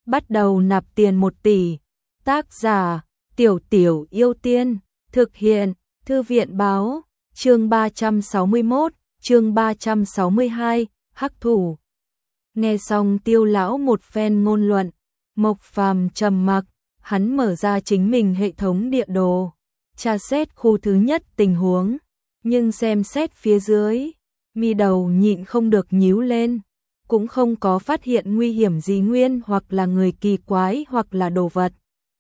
bắt đầu nạp tiền 1 tỷ. Tác giả, Tiểu Tiểu Yêu Tiên, thực hiện, Thư viện báo, chương 361, chương 362, Hắc Thủ. Nghe xong Tiêu lão một phen ngôn luận, Mộc Phàm trầm mặc, hắn mở ra chính mình hệ thống địa đồ, tra xét khu thứ nhất tình huống, nhưng xem xét phía dưới, mi đầu nhịn không được nhíu lên, cũng không có phát hiện nguy hiểm gì nguyên hoặc là người kỳ quái hoặc là đồ vật.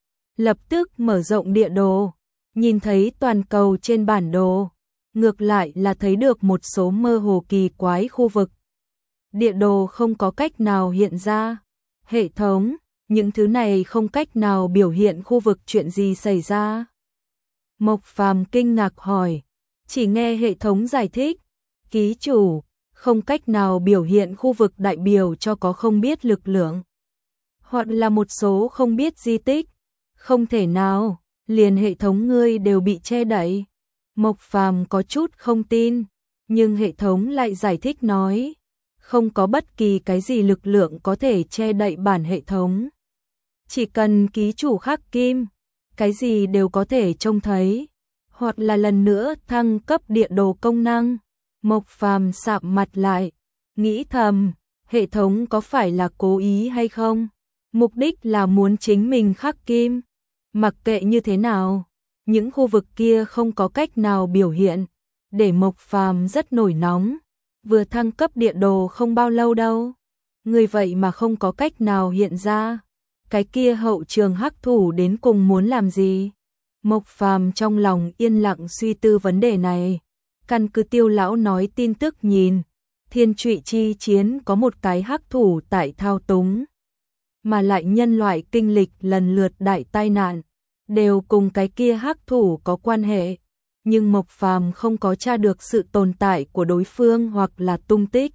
Lập tức mở rộng địa đồ, nhìn thấy toàn cầu trên bản đồ, ngược lại là thấy được một số mơ hồ kỳ quái khu vực. Địa đồ không có cách nào hiện ra. Hệ thống, những thứ này không cách nào biểu hiện khu vực chuyện gì xảy ra. Mộc Phàm kinh ngạc hỏi, chỉ nghe hệ thống giải thích, ký chủ, không cách nào biểu hiện khu vực đại biểu cho có không biết lực lượng, hoặc là một số không biết di tích, không thể nào, liền hệ thống ngươi đều bị che đậy. Mộc Phàm có chút không tin, nhưng hệ thống lại giải thích nói, không có bất kỳ cái gì lực lượng có thể che đậy bản hệ thống. Chỉ cần ký chủ khắc kim, cái gì đều có thể trông thấy, hoặc là lần nữa thăng cấp địa đồ công năng. Mộc Phàm sạm mặt lại, nghĩ thầm, hệ thống có phải là cố ý hay không? Mục đích là muốn chính mình khắc kim. Mặc kệ như thế nào, những khu vực kia không có cách nào biểu hiện, để Mộc Phàm rất nổi nóng. Vừa thăng cấp địa đồ không bao lâu đâu, người vậy mà không có cách nào hiện ra. Cái kia hậu trường hắc thủ đến cùng muốn làm gì? Mộc Phàm trong lòng yên lặng suy tư vấn đề này. Căn cứ Tiêu lão nói tin tức nhìn, Thiên Trụy chi chiến có một cái hắc thủ tại thao túng, mà lại nhân loại kinh lịch lần lượt đại tai nạn, đều cùng cái kia hắc thủ có quan hệ, nhưng Mộc Phàm không có tra được sự tồn tại của đối phương hoặc là tung tích.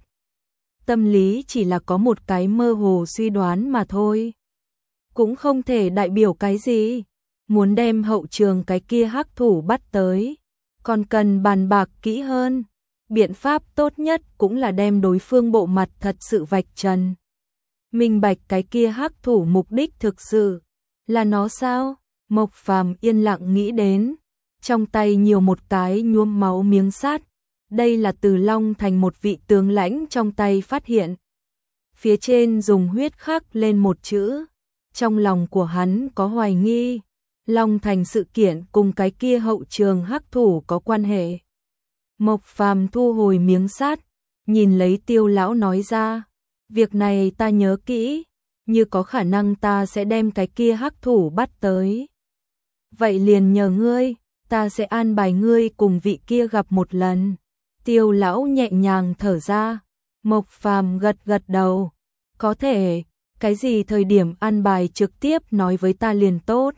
Tâm lý chỉ là có một cái mơ hồ suy đoán mà thôi, cũng không thể đại biểu cái gì. Muốn đem hậu trường cái kia hắc thủ bắt tới, còn cần bàn bạc kỹ hơn. Biện pháp tốt nhất cũng là đem đối phương bộ mặt thật sự vạch trần, minh bạch cái kia hắc thủ mục đích thực sự là nó sao? Mộc Phàm yên lặng nghĩ đến, trong tay nhiều một cái nhuốm máu miếng sắt, đây là từ Long Thành một vị tướng lãnh trong tay phát hiện. Phía trên dùng huyết khắc lên một chữ, trong lòng của hắn có hoài nghi, Long Thành sự kiện cùng cái kia hậu trường hắc thủ có quan hệ. Mộc Phàm thu hồi miếng sắt, nhìn lấy Tiêu lão nói ra, việc này ta nhớ kỹ, như có khả năng ta sẽ đem cái kia hắc thủ bắt tới. Vậy liền nhờ ngươi, ta sẽ an bài ngươi cùng vị kia gặp một lần. Tiêu lão nhẹ nhàng thở ra. Mộc Phàm gật gật đầu, có thể, cái gì thời điểm an bài trực tiếp nói với ta liền tốt.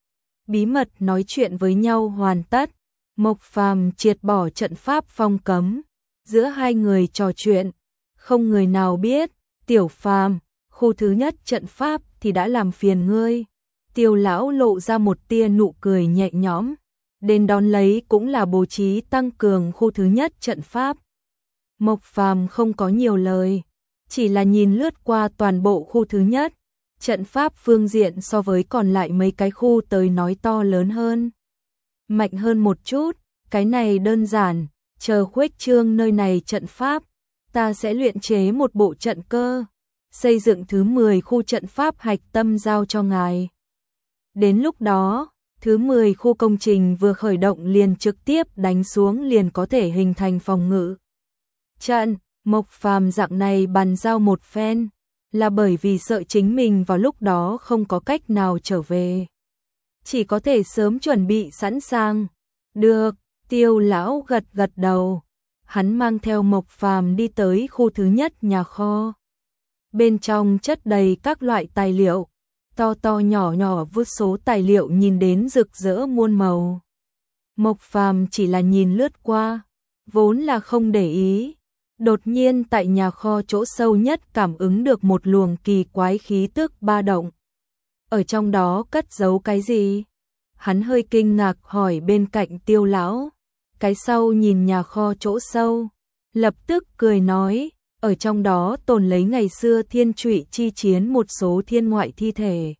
Bí mật nói chuyện với nhau hoàn tất, Mộc Phàm triệt bỏ trận pháp phong cấm, giữa hai người trò chuyện, không người nào biết. Tiểu Phàm, khu thứ nhất trận pháp thì đã làm phiền ngươi. Tiêu lão lộ ra một tia nụ cười nhẹ nhõm, đến đón lấy cũng là bố trí tăng cường khu thứ nhất trận pháp. Mộc Phàm không có nhiều lời, chỉ là nhìn lướt qua toàn bộ khu thứ nhất, trận pháp phương diện so với còn lại mấy cái khu tới nói to lớn hơn, mạnh hơn một chút. Cái này đơn giản, chờ khuếch trương nơi này trận pháp, ta sẽ luyện chế một bộ trận cơ, xây dựng thứ 10 khu trận pháp hạch tâm giao cho ngài. Đến lúc đó, thứ 10 khu công trình vừa khởi động liền trực tiếp đánh xuống liền có thể hình thành phòng ngự trận. Mộc Phàm dạng này bàn giao một phen, là bởi vì sợ chính mình vào lúc đó không có cách nào trở về, chỉ có thể sớm chuẩn bị sẵn sàng. Được, Tiêu lão gật gật đầu, hắn mang theo Mộc Phàm đi tới khu thứ nhất nhà kho. Bên trong chất đầy các loại tài liệu, to to nhỏ nhỏ vô số tài liệu nhìn đến rực rỡ muôn màu. Mộc Phàm chỉ là nhìn lướt qua, vốn là không để ý. Đột nhiên tại nhà kho chỗ sâu nhất cảm ứng được một luồng kỳ quái khí tức ba động. Ở trong đó cất giấu cái gì? Hắn hơi kinh ngạc hỏi bên cạnh Tiêu lão. Cái sau nhìn nhà kho chỗ sâu, lập tức cười nói, ở trong đó tồn lấy ngày xưa thiên trụy chi chiến một số thiên ngoại thi thể.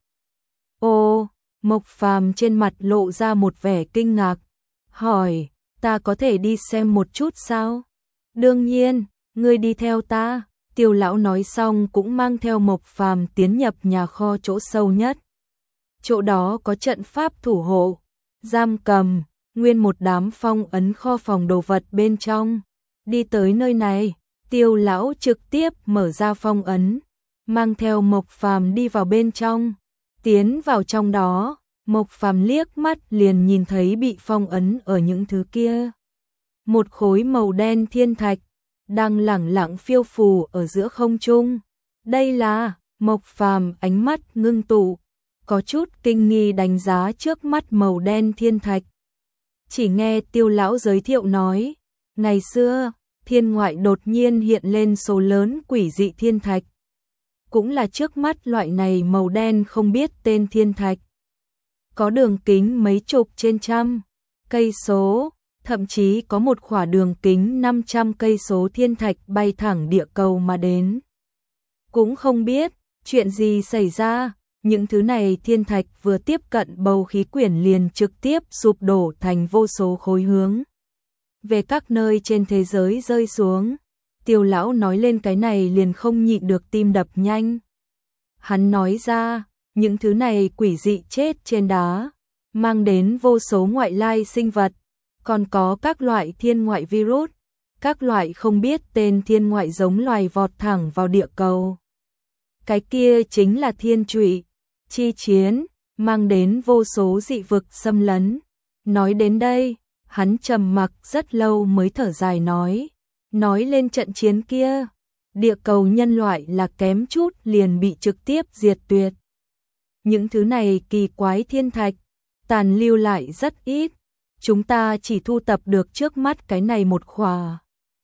Ô, Mộc Phàm trên mặt lộ ra một vẻ kinh ngạc, hỏi, ta có thể đi xem một chút sao? Đương nhiên, ngươi đi theo ta. Tiêu lão nói xong cũng mang theo Mộc Phàm tiến nhập nhà kho chỗ sâu nhất. Chỗ đó có trận pháp thủ hộ, giam cầm, nguyên một đám phong ấn kho phòng đồ vật bên trong. Đi tới nơi này, Tiêu lão trực tiếp mở ra phong ấn, mang theo Mộc Phàm đi vào bên trong. Tiến vào trong đó, Mộc Phàm liếc mắt liền nhìn thấy bị phong ấn ở những thứ kia. Một khối màu đen thiên thạch đang lẳng lặng phiêu phù ở giữa không trung. Đây là, Mộc Phàm ánh mắt ngưng tụ, có chút kinh nghi đánh giá trước mắt màu đen thiên thạch. Chỉ nghe Tiêu lão giới thiệu nói, ngày xưa, thiên ngoại đột nhiên hiện lên số lớn quỷ dị thiên thạch. Cũng là trước mắt loại này màu đen không biết tên thiên thạch. Có đường kính mấy chục trên trăm cây số, thậm chí có một khỏa đường kính 500 cây số thiên thạch bay thẳng địa cầu mà đến. Cũng không biết chuyện gì xảy ra, những thứ này thiên thạch vừa tiếp cận bầu khí quyển liền trực tiếp sụp đổ thành vô số khối hướng về các nơi trên thế giới rơi xuống. Tiêu lão nói lên cái này liền không nhịn được tim đập nhanh. Hắn nói ra, những thứ này quỷ dị chết trên đá, mang đến vô số ngoại lai sinh vật, còn có các loại thiên ngoại virus, các loại không biết tên thiên ngoại giống loài vọt thẳng vào địa cầu. Cái kia chính là thiên trụy chi chiến, mang đến vô số dị vực xâm lấn. Nói đến đây, hắn trầm mặc rất lâu mới thở dài nói lên trận chiến kia, địa cầu nhân loại là kém chút liền bị trực tiếp diệt tuyệt. Những thứ này kỳ quái thiên thạch, tàn lưu lại rất ít, chúng ta chỉ thu tập được trước mắt cái này một khỏa.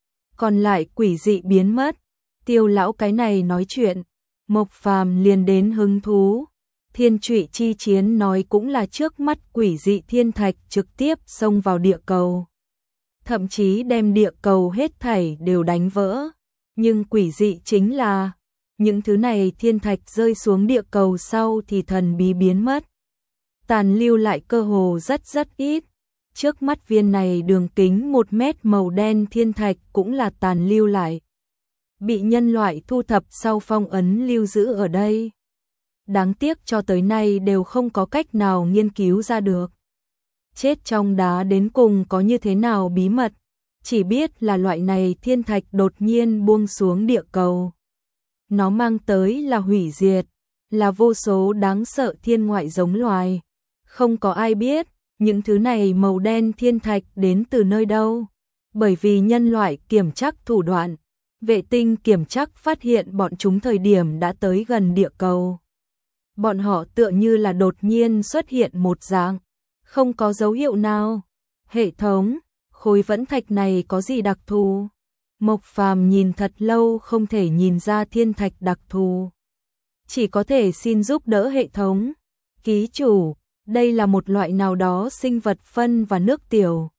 Còn lại quỷ dị biến mất. Tiêu lão cái này nói chuyện, Mộc Phàm liền đến hứng thú. Thiên trụy chi chiến nói cũng là trước mắt quỷ dị thiên thạch trực tiếp xông vào địa cầu. Thậm chí đem địa cầu hết thảy đều đánh vỡ. Nhưng quỷ dị chính là, những thứ này thiên thạch rơi xuống địa cầu sau thì thần bí biến mất. Tàn lưu lại cơ hồ rất ít. Trước mắt viên này đường kính 1 mét màu đen thiên thạch cũng là tàn lưu lại. Bị nhân loại thu thập sau phong ấn lưu giữ ở đây. Đáng tiếc cho tới nay đều không có cách nào nghiên cứu ra được. Chết trong đá đến cùng có như thế nào bí mật, chỉ biết là loại này thiên thạch đột nhiên buông xuống địa cầu. Nó mang tới là hủy diệt, là vô số đáng sợ thiên ngoại giống loài. Không có ai biết những thứ này màu đen thiên thạch đến từ nơi đâu, bởi vì nhân loại kiểm trắc thủ đoạn, vệ tinh kiểm trắc phát hiện bọn chúng thời điểm đã tới gần địa cầu. Bọn họ tựa như là đột nhiên xuất hiện một dạng, không có dấu hiệu nào. Hệ thống, khối vẫn thạch này có gì đặc thù? Mộc Phàm nhìn thật lâu không thể nhìn ra thiên thạch đặc thù. Chỉ có thể xin giúp đỡ hệ thống. Ký chủ, đây là một loại nào đó sinh vật phân và nước tiểu.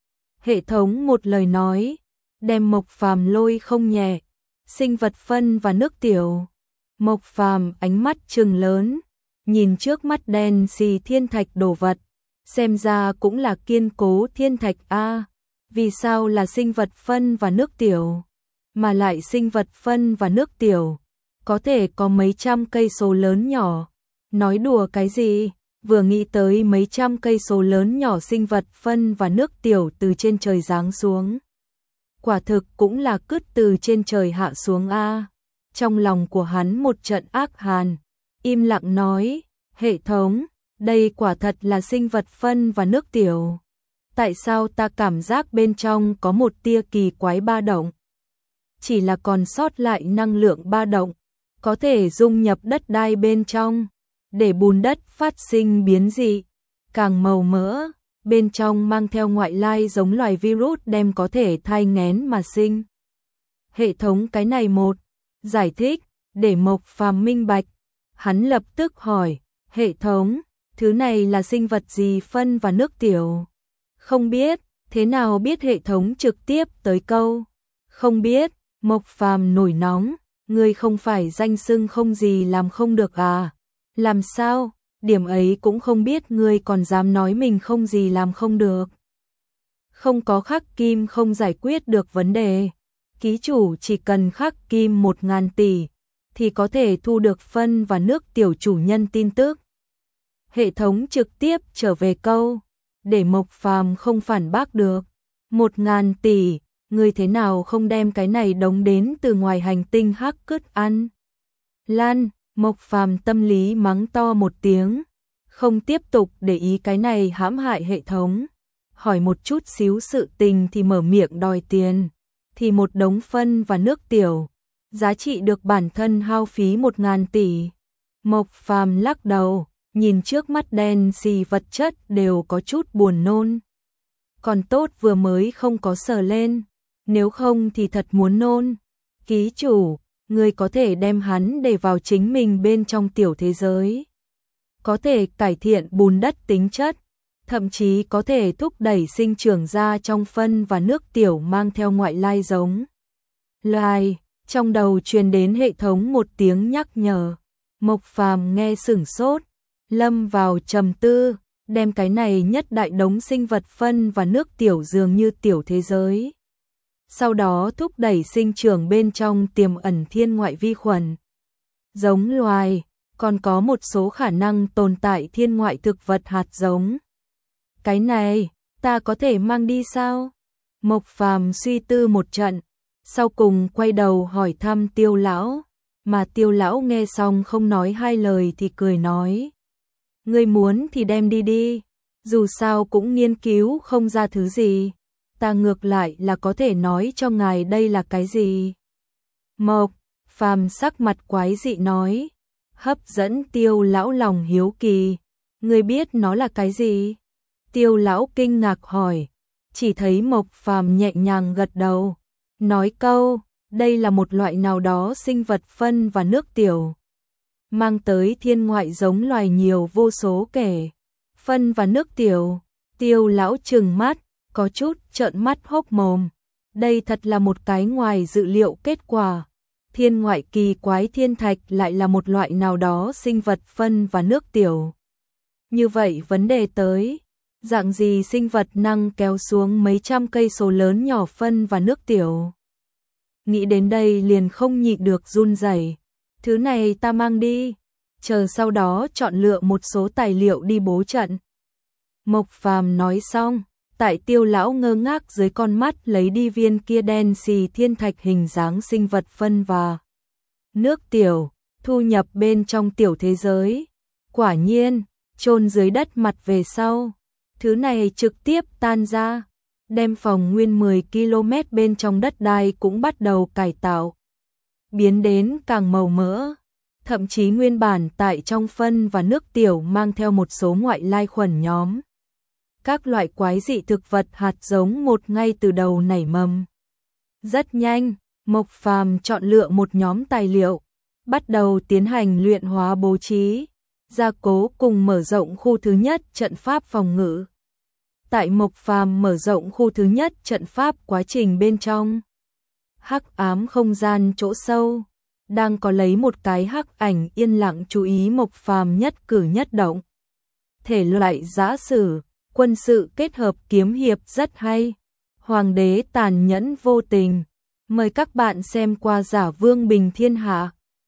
Hệ thống một lời nói, đem Mộc Phàm lôi không nhẹ. Sinh vật phân và nước tiểu. Mộc Phàm ánh mắt trừng lớn, nhìn trước mắt đen xì thiên thạch đồ vật, xem ra cũng là kiên cố thiên thạch a. Vì sao là sinh vật phân và nước tiểu, mà lại sinh vật phân và nước tiểu có thể có mấy trăm cây số lớn nhỏ? Nói đùa cái gì? Vừa nghĩ tới mấy trăm cây số lớn nhỏ sinh vật phân và nước tiểu từ trên trời giáng xuống, quả thực cũng là cứt từ trên trời hạ xuống a. Trong lòng của hắn một trận ác hàn, im lặng nói, hệ thống, đây quả thật là sinh vật phân và nước tiểu. Tại sao ta cảm giác bên trong có một tia kỳ quái ba động? Chỉ là còn sót lại năng lượng ba động, có thể dung nhập đất đai bên trong, để bùn đất phát sinh biến dị, càng màu mỡ, bên trong mang theo ngoại lai giống loài virus đem có thể thai nghén mà sinh. Hệ thống cái này một giải thích, để Mộc Phàm minh bạch. Hắn lập tức hỏi, hệ thống, thứ này là sinh vật gì phân và nước tiểu? Không biết, thế nào biết? Hệ thống trực tiếp tới câu, không biết, Mộc Phàm nổi nóng, ngươi không phải danh xưng không gì làm không được à? Làm sao? Điểm ấy cũng không biết ngươi còn dám nói mình không gì làm không được. Không có khắc kim không giải quyết được vấn đề. Ký chủ chỉ cần khắc kim 1.000 tỷ thì có thể thu được phân và nước tiểu chủ nhân tin tức. Hệ thống trực tiếp trở về câu, để Mộc Phàm không phản bác được. 1.000 tỷ, ngươi thế nào không đem cái này đống đến từ ngoài hành tinh hắc cứt ăn? Lan, Mộc Phàm tâm lý mắng to một tiếng, không tiếp tục để ý cái này hãm hại hệ thống. Hỏi một chút xíu sự tình thì mở miệng đòi tiền, thì một đống phân và nước tiểu, giá trị được bản thân hao phí 1.000 tỷ. Mộc Phàm lắc đầu, nhìn trước mắt đen xì vật chất đều có chút buồn nôn. Còn tốt vừa mới không có sờ lên, nếu không thì thật muốn nôn. Ký chủ, người có thể đem hắn để vào chính mình bên trong tiểu thế giới. Có thể cải thiện bùn đất tính chất, thậm chí có thể thúc đẩy sinh trưởng ra trong phân và nước tiểu mang theo ngoại lai giống loài. Trong đầu truyền đến hệ thống một tiếng nhắc nhở. Mộc Phàm nghe sửng sốt, lâm vào trầm tư, đem cái này nhất đại đống sinh vật phân và nước tiểu dường như tiểu thế giới. Sau đó thúc đẩy sinh trưởng bên trong tiềm ẩn thiên ngoại vi khuẩn, giống loài, còn có một số khả năng tồn tại thiên ngoại thực vật hạt giống. Cái này, ta có thể mang đi sao? Mộc Phàm suy tư một trận, sau cùng quay đầu hỏi thăm Tiêu lão, mà Tiêu lão nghe xong không nói hai lời thì cười nói: "Ngươi muốn thì đem đi đi, dù sao cũng nghiên cứu không ra thứ gì, ta ngược lại là có thể nói cho ngài đây là cái gì." Mộc Phàm sắc mặt quái dị nói, hấp dẫn Tiêu lão lòng hiếu kỳ: "Ngươi biết nó là cái gì?" Tiêu lão kinh ngạc hỏi, chỉ thấy Mộc Phàm nhẹ nhàng gật đầu, nói câu: "Đây là một loại nào đó sinh vật phân và nước tiểu, mang tới thiên ngoại giống loài nhiều vô số kể." Phân và nước tiểu? Tiêu lão trừng mắt, có chút trợn mắt hốc mồm. Đây thật là một cái ngoài dự liệu kết quả. Thiên ngoại kỳ quái thiên thạch lại là một loại nào đó sinh vật phân và nước tiểu. Như vậy vấn đề tới, dạng gì sinh vật năng kéo xuống mấy trăm cây số lớn nhỏ phân và nước tiểu? Nghĩ đến đây liền không nhịn được run rẩy. Thứ này ta mang đi, chờ sau đó chọn lựa một số tài liệu đi bố trận. Mộc Phàm nói xong, tại Tiêu lão ngơ ngác dưới con mắt lấy đi viên kia đen xì thiên thạch hình dáng sinh vật phân và nước tiểu, thu nhập bên trong tiểu thế giới. Quả nhiên, chôn dưới đất mặt về sau, thứ này trực tiếp tan ra, đem phòng nguyên 10 km bên trong đất đai cũng bắt đầu cải tạo, biến đến càng màu mỡ. Thậm chí nguyên bản tại trong phân và nước tiểu mang theo một số ngoại lai khuẩn nhóm. Các loại quái dị thực vật hạt giống một ngay từ đầu nảy mầm. Rất nhanh, Mộc Phàm chọn lựa một nhóm tài liệu, bắt đầu tiến hành luyện hóa bố trí, gia cố cùng mở rộng khu thứ nhất trận pháp phòng ngự. Tại Mộc Phàm mở rộng khu thứ nhất trận pháp quá trình bên trong, hắc ám không gian chỗ sâu, đang có lấy một cái hắc ảnh yên lặng chú ý Mộc Phàm nhất cử nhất động. Thể loại giã sử, quân sự kết hợp kiếm hiệp rất hay. Hoàng đế tàn nhẫn vô tình. Mời các bạn xem qua Giả Vương Bình Thiên Hạ.